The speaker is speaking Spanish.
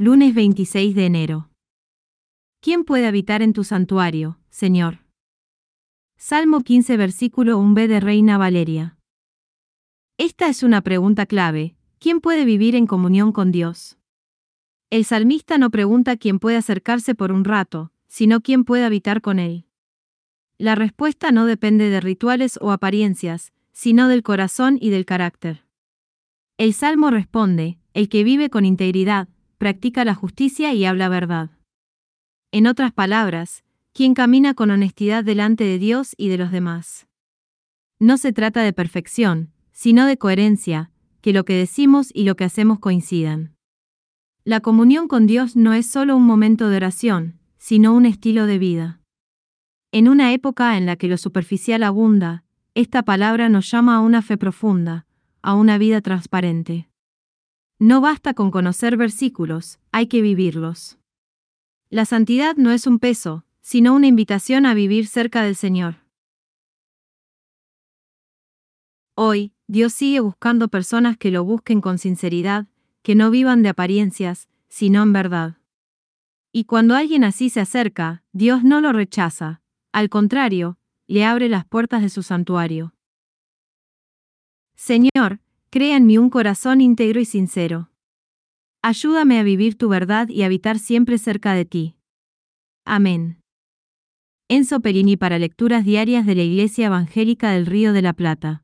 Lunes 26 de enero. ¿Quién puede habitar en tu santuario, Señor? Salmo 15 versículo 1b de Reina Valeria. Esta es una pregunta clave. ¿Quién puede vivir en comunión con Dios? El salmista no pregunta quién puede acercarse por un rato, sino quién puede habitar con él. La respuesta no depende de rituales o apariencias, sino del corazón y del carácter. El Salmo responde: el que vive con integridad, practica la justicia y habla verdad. En otras palabras, quien camina con honestidad delante de Dios y de los demás. No se trata de perfección, sino de coherencia, que lo que decimos y lo que hacemos coincidan. La comunión con Dios no es solo un momento de oración, sino un estilo de vida. En una época en la que lo superficial abunda, esta palabra nos llama a una fe profunda, a una vida transparente. No basta con conocer versículos, hay que vivirlos. La santidad no es un peso, sino una invitación a vivir cerca del Señor. Hoy, Dios sigue buscando personas que lo busquen con sinceridad, que no vivan de apariencias, sino en verdad. Y cuando alguien así se acerca, Dios no lo rechaza, al contrario, le abre las puertas de su santuario. Señor, crea en mí un corazón íntegro y sincero. Ayúdame a vivir tu verdad y habitar siempre cerca de ti. Amén. Enzo Perini para Lecturas Diarias de la Iglesia Evangélica del Río de la Plata.